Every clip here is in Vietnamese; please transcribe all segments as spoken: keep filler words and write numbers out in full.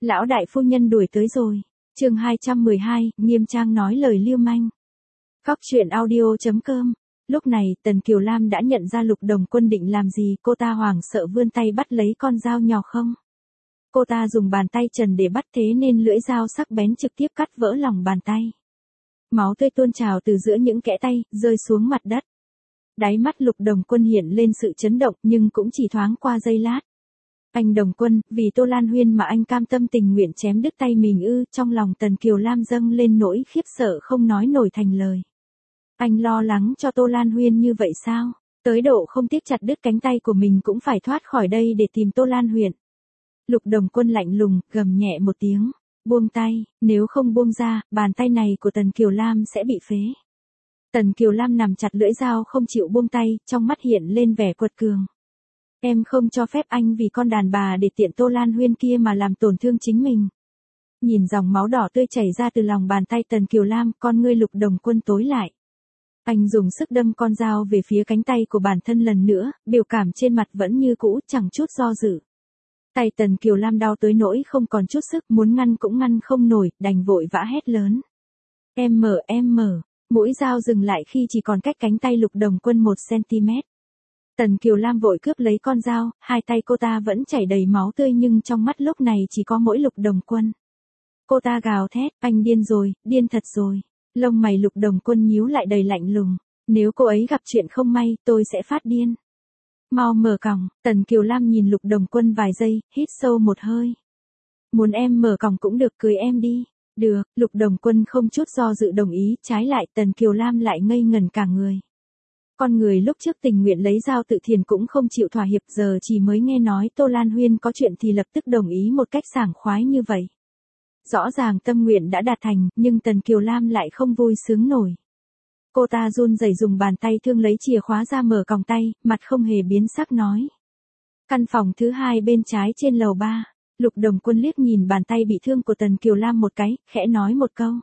Lão đại phu nhân đuổi tới rồi. Chương hai trăm mười hai, Nghiêm Trang nói lời lưu manh. Góc truyện audio chấm com. Lúc này, Tần Kiều Lam đã nhận ra Lục Đồng Quân định làm gì, cô ta hoảng sợ vươn tay bắt lấy con dao nhỏ không. Cô ta dùng bàn tay trần để bắt, thế nên lưỡi dao sắc bén trực tiếp cắt vỡ lòng bàn tay. Máu tươi tuôn trào từ giữa những kẽ tay, rơi xuống mặt đất. Đáy mắt Lục Đồng Quân hiện lên sự chấn động, nhưng cũng chỉ thoáng qua giây lát. Anh Đồng Quân, vì Tô Lan Huyên mà anh cam tâm tình nguyện chém đứt tay mình ư? Trong lòng Tần Kiều Lam dâng lên nỗi khiếp sợ không nói nổi thành lời. Anh lo lắng cho Tô Lan Huyên như vậy sao? Tới độ không tiếc chặt đứt cánh tay của mình cũng phải thoát khỏi đây để tìm Tô Lan Huyên. Lục Đồng Quân lạnh lùng, gầm nhẹ một tiếng. Buông tay, nếu không buông ra, bàn tay này của Tần Kiều Lam sẽ bị phế. Tần Kiều Lam nằm chặt lưỡi dao không chịu buông tay, trong mắt hiện lên vẻ quật cường. Em không cho phép anh vì con đàn bà để tiện Tô Lan Huyên kia mà làm tổn thương chính mình. Nhìn dòng máu đỏ tươi chảy ra từ lòng bàn tay Tần Kiều Lam, con ngươi Lục Đồng Quân tối lại. Anh dùng sức đâm con dao về phía cánh tay của bản thân lần nữa, biểu cảm trên mặt vẫn như cũ, chẳng chút do dự. Tay Tần Kiều Lam đau tới nỗi không còn chút sức, muốn ngăn cũng ngăn không nổi, đành vội vã hét lớn. Em mở, em mở. Mũi dao dừng lại khi chỉ còn cách cánh tay Lục Đồng Quân một xăng-ti-mét. Tần Kiều Lam vội cướp lấy con dao, hai tay cô ta vẫn chảy đầy máu tươi nhưng trong mắt lúc này chỉ có mỗi Lục Đồng Quân. Cô ta gào thét, anh điên rồi, điên thật rồi. Lông mày Lục Đồng Quân nhíu lại đầy lạnh lùng. Nếu cô ấy gặp chuyện không may, tôi sẽ phát điên. Mau mở còng. Tần Kiều Lam nhìn Lục Đồng Quân vài giây, hít sâu một hơi. Muốn em mở còng cũng được, cưới em đi. Được, Lục Đồng Quân không chút do dự đồng ý, trái lại Tần Kiều Lam lại ngây ngẩn cả người. Con người lúc trước tình nguyện lấy dao tự thiền cũng không chịu thỏa hiệp, giờ chỉ mới nghe nói Tô Lan Huyên có chuyện thì lập tức đồng ý một cách sảng khoái như vậy. Rõ ràng tâm nguyện đã đạt thành, nhưng Tần Kiều Lam lại không vui sướng nổi. Cô ta run rẩy dùng bàn tay thương lấy chìa khóa ra mở còng tay, mặt không hề biến sắc nói. Căn phòng thứ hai bên trái trên lầu ba. Lục Đồng Quân liếc nhìn bàn tay bị thương của Tần Kiều Lam một cái, khẽ nói một câu.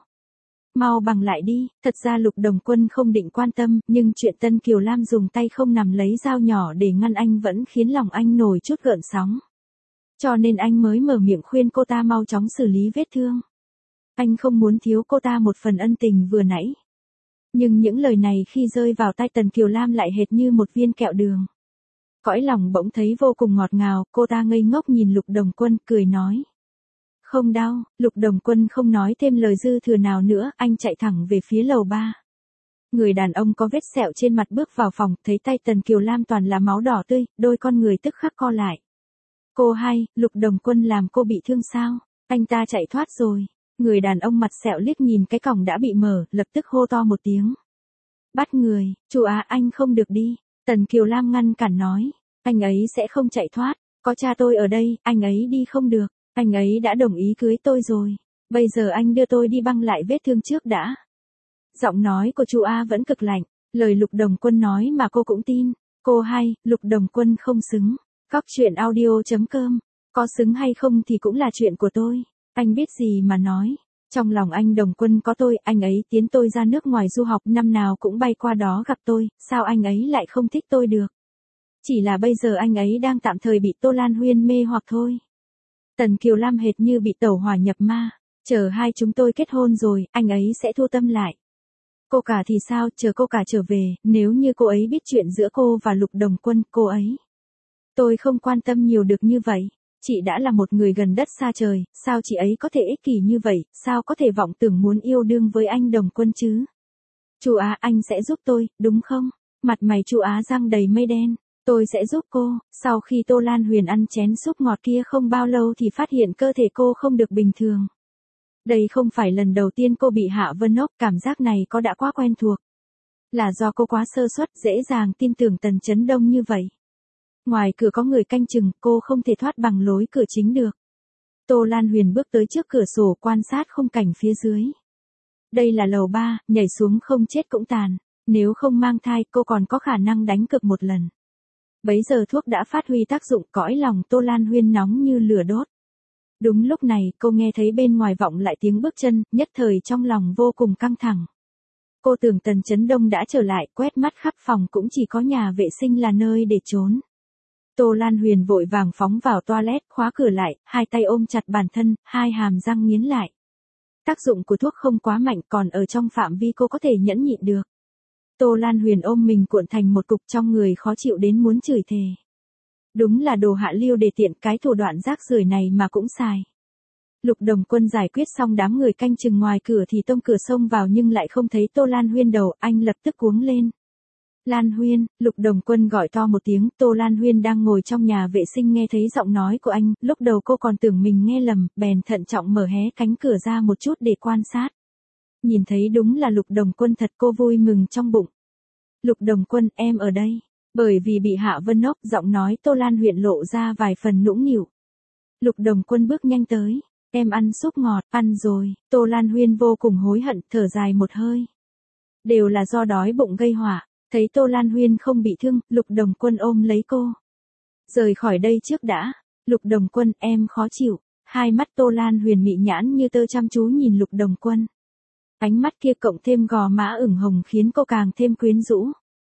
Mau bằng lại đi. Thật ra Lục Đồng Quân không định quan tâm, nhưng chuyện Tần Kiều Lam dùng tay không nằm lấy dao nhỏ để ngăn anh vẫn khiến lòng anh nổi chút gợn sóng. Cho nên anh mới mở miệng khuyên cô ta mau chóng xử lý vết thương. Anh không muốn thiếu cô ta một phần ân tình vừa nãy. Nhưng những lời này khi rơi vào tai Tần Kiều Lam lại hệt như một viên kẹo đường. Cõi lòng bỗng thấy vô cùng ngọt ngào, cô ta ngây ngốc nhìn Lục Đồng Quân, cười nói. Không đau. Lục Đồng Quân không nói thêm lời dư thừa nào nữa, anh chạy thẳng về phía lầu ba. Người đàn ông có vết sẹo trên mặt bước vào phòng, thấy tay Tần Kiều Lam toàn là máu đỏ tươi, đôi con người tức khắc co lại. Cô hay, Lục Đồng Quân làm cô bị thương sao? Anh ta chạy thoát rồi. Người đàn ông mặt sẹo liếc nhìn cái còng đã bị mở, lập tức hô to một tiếng. Bắt người, chú Á anh không được đi. Tần Kiều Lam ngăn cản nói. Anh ấy sẽ không chạy thoát. Có cha tôi ở đây, anh ấy đi không được. Anh ấy đã đồng ý cưới tôi rồi. Bây giờ anh đưa tôi đi băng lại vết thương trước đã. Giọng nói của chú A vẫn cực lạnh. Lời Lục Đồng Quân nói mà cô cũng tin. Cô hay, Lục Đồng Quân không xứng. Góc truyện audio chấm com. Có xứng hay không thì cũng là chuyện của tôi. Anh biết gì mà nói. Trong lòng anh Đồng Quân có tôi, anh ấy tiến tôi ra nước ngoài du học, năm nào cũng bay qua đó gặp tôi, sao anh ấy lại không thích tôi được? Chỉ là bây giờ anh ấy đang tạm thời bị Tô Lan Huyên mê hoặc thôi. Tần Kiều Lam hệt như bị tẩu hỏa nhập ma. Chờ hai chúng tôi kết hôn rồi, anh ấy sẽ thu tâm lại. Cô cả thì sao, chờ cô cả trở về, nếu như cô ấy biết chuyện giữa cô và Lục Đồng Quân, cô ấy. Tôi không quan tâm nhiều được như vậy. Chị đã là một người gần đất xa trời, sao chị ấy có thể ích kỷ như vậy, sao có thể vọng tưởng muốn yêu đương với anh Đồng Quân chứ? Chú Á anh sẽ giúp tôi, đúng không? Mặt mày chú Á răng đầy mây đen. Tôi sẽ giúp cô. Sau khi Tô Lan Huyên ăn chén súp ngọt kia không bao lâu thì phát hiện cơ thể cô không được bình thường. Đây không phải lần đầu tiên cô bị Hạ Vân Ốc, cảm giác này có đã quá quen thuộc. Là do cô quá sơ suất, dễ dàng tin tưởng Tần Chấn Đông như vậy. Ngoài cửa có người canh chừng, cô không thể thoát bằng lối cửa chính được. Tô Lan Huyên bước tới trước cửa sổ quan sát khung cảnh phía dưới. Đây là lầu ba, nhảy xuống không chết cũng tàn. Nếu không mang thai, cô còn có khả năng đánh cược một lần. Bấy giờ thuốc đã phát huy tác dụng, cõi lòng Tô Lan Huyên nóng như lửa đốt. Đúng lúc này, cô nghe thấy bên ngoài vọng lại tiếng bước chân, nhất thời trong lòng vô cùng căng thẳng. Cô tưởng Tần Chấn Đông đã trở lại, quét mắt khắp phòng cũng chỉ có nhà vệ sinh là nơi để trốn. Tô Lan Huyền vội vàng phóng vào toilet, khóa cửa lại, hai tay ôm chặt bản thân, hai hàm răng nghiến lại. Tác dụng của thuốc không quá mạnh, còn ở trong phạm vi cô có thể nhẫn nhịn được. Tô Lan Huyền ôm mình cuộn thành một cục, trong người khó chịu đến muốn chửi thề. Đúng là đồ hạ lưu đề tiện, cái thủ đoạn rác rưởi này mà cũng xài. Lục Đồng Quân giải quyết xong đám người canh chừng ngoài cửa thì tông cửa xông vào nhưng lại không thấy Tô Lan Huyên đầu, anh lập tức cuống lên. Lan Huyên, Lục Đồng Quân gọi to một tiếng, Tô Lan Huyên đang ngồi trong nhà vệ sinh nghe thấy giọng nói của anh, lúc đầu cô còn tưởng mình nghe lầm, bèn thận trọng mở hé cánh cửa ra một chút để quan sát. Nhìn thấy đúng là Lục Đồng Quân thật, cô vui mừng trong bụng. Lục Đồng Quân, em ở đây. Bởi vì bị Hạ Vân Ốc, giọng nói Tô Lan Huyền lộ ra vài phần nũng nịu. Lục Đồng Quân bước nhanh tới. Em ăn súp ngọt, ăn rồi. Tô Lan Huyên vô cùng hối hận, thở dài một hơi. Đều là do đói bụng gây họa. Thấy Tô Lan Huyên không bị thương, Lục Đồng Quân ôm lấy cô. Rời khỏi đây trước đã. Lục Đồng Quân, em khó chịu. Hai mắt Tô Lan Huyền mị nhãn như tơ chăm chú nhìn Lục Đồng Quân. Ánh mắt kia cộng thêm gò má ửng hồng khiến cô càng thêm quyến rũ.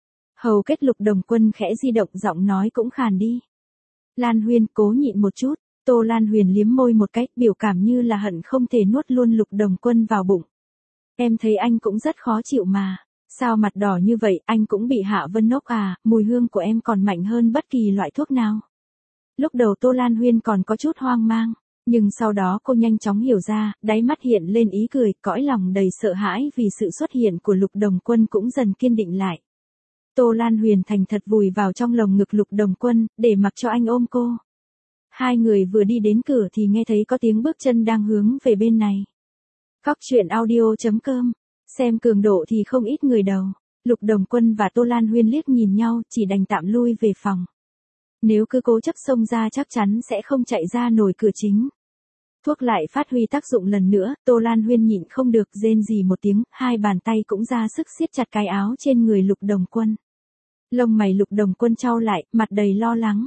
Hầu kết Lục Đồng Quân khẽ di động, giọng nói cũng khàn đi. Lan Huyên, cố nhịn một chút. Tô Lan Huyền liếm môi một cái, biểu cảm như là hận không thể nuốt luôn Lục Đồng Quân vào bụng. Em thấy anh cũng rất khó chịu mà. Sao mặt đỏ như vậy, anh cũng bị Hạ Vân Ốc à, mùi hương của em còn mạnh hơn bất kỳ loại thuốc nào. Lúc đầu Tô Lan Huyên còn có chút hoang mang, nhưng sau đó cô nhanh chóng hiểu ra, đáy mắt hiện lên ý cười, cõi lòng đầy sợ hãi vì sự xuất hiện của Lục Đồng Quân cũng dần kiên định lại. Tô Lan Huyền thành thật vùi vào trong lồng ngực Lục Đồng Quân, để mặc cho anh ôm cô. Hai người vừa đi đến cửa thì nghe thấy có tiếng bước chân đang hướng về bên này. Cóc truyện audio chấm com. Xem cường độ thì không ít người đầu. Lục Đồng Quân và Tô Lan Huyên liếc nhìn nhau, chỉ đành tạm lui về phòng. Nếu cứ cố chấp xông ra chắc chắn sẽ không chạy ra nổi cửa chính. Thuốc lại phát huy tác dụng lần nữa, Tô Lan Huyên nhịn không được rên rỉ một tiếng, hai bàn tay cũng ra sức siết chặt cái áo trên người Lục Đồng Quân. Lông mày Lục Đồng Quân chau lại, mặt đầy lo lắng.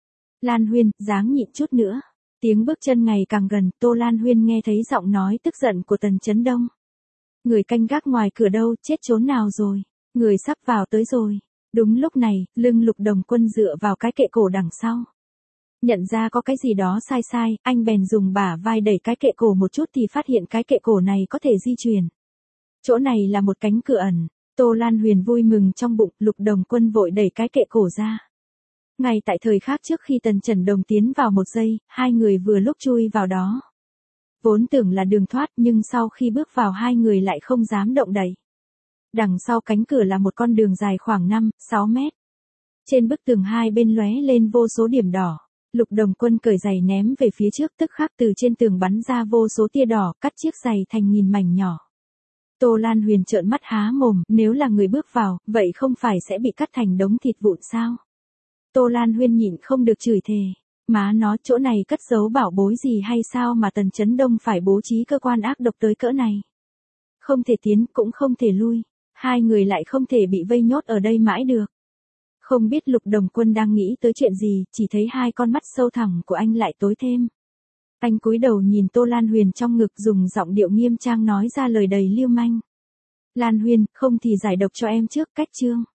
Lan Huyên, dáng nhịn chút nữa. Tiếng bước chân ngày càng gần, Tô Lan Huyên nghe thấy giọng nói tức giận của Tần Chấn Đông. Người canh gác ngoài cửa đâu, chết trốn nào rồi? Người sắp vào tới rồi. Đúng lúc này, lưng Lục Đồng Quân dựa vào cái kệ cổ đằng sau. Nhận ra có cái gì đó sai sai, anh bèn dùng bả vai đẩy cái kệ cổ một chút thì phát hiện cái kệ cổ này có thể di chuyển. Chỗ này là một cánh cửa ẩn. Tô Lan Huyền vui mừng trong bụng, Lục Đồng Quân vội đẩy cái kệ cổ ra. Ngay tại thời khắc trước khi Tần Trần Đồng tiến vào một giây, hai người vừa lúc chui vào đó. Vốn tưởng là đường thoát nhưng sau khi bước vào hai người lại không dám động đậy. Đằng sau cánh cửa là một con đường dài khoảng năm, sáu mét. Trên bức tường hai bên lóe lên vô số điểm đỏ. Lục Đồng Quân cởi giày ném về phía trước, tức khắc từ trên tường bắn ra vô số tia đỏ, cắt chiếc giày thành nghìn mảnh nhỏ. Tô Lan Huyền trợn mắt há mồm, nếu là người bước vào, vậy không phải sẽ bị cắt thành đống thịt vụn sao? Tô Lan Huyên nhịn không được chửi thề. Má nó, chỗ này cất giấu bảo bối gì hay sao mà Tần Chấn Đông phải bố trí cơ quan ác độc tới cỡ này? Không thể tiến, cũng không thể lui. Hai người lại không thể bị vây nhốt ở đây mãi được. Không biết Lục Đồng Quân đang nghĩ tới chuyện gì, chỉ thấy hai con mắt sâu thẳm của anh lại tối thêm. Anh cúi đầu nhìn Tô Lan Huyền trong ngực, dùng giọng điệu nghiêm trang nói ra lời đầy lưu manh. Lan Huyền, không thì giải độc cho em trước, cách chương.